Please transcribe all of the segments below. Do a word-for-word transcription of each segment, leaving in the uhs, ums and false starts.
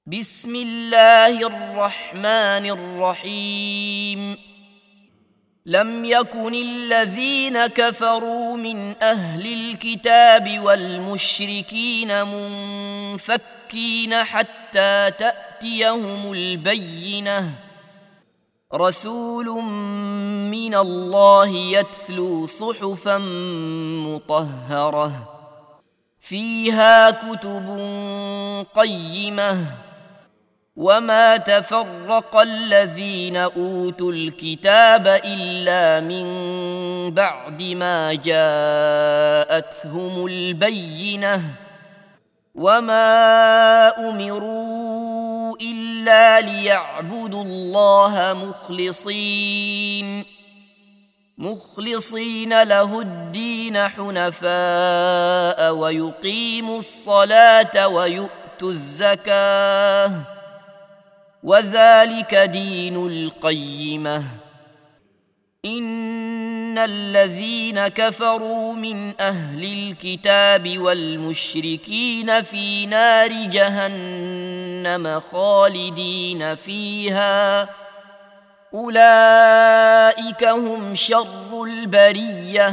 بسم الله الرحمن الرحيم. لم يكن الذين كفروا من أهل الكتاب والمشركين منفكين حتى تأتيهم البينة، رسول من الله يتلو صحفا مطهرة فيها كتب قيمة، وما تفرق الذين أوتوا الكتاب إلا من بعد ما جاءتهم البينة، وما أمروا إلا ليعبدوا الله مخلصين مخلصين له الدين حنفاء ويقيموا الصلاة ويؤتوا الزكاة، وذلك دين القيمة. إن الذين كفروا من أهل الكتاب والمشركين في نار جهنم خالدين فيها، أولئك هم شر البرية.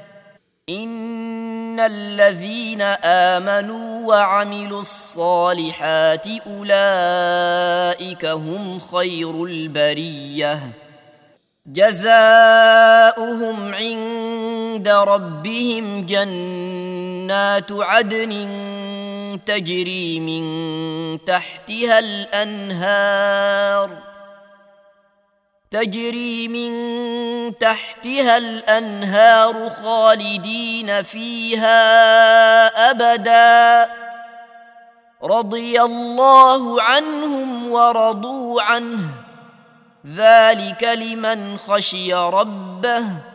إن الذين آمنوا وعملوا الصالحات أولئك هم خير البرية، جزاؤهم عند ربهم جنات عدن تجري من تحتها الأنهار تجري من تحتها الأنهار خالدين فيها أبدا، رضي الله عنهم ورضوا عنه، ذلك لمن خشي ربه.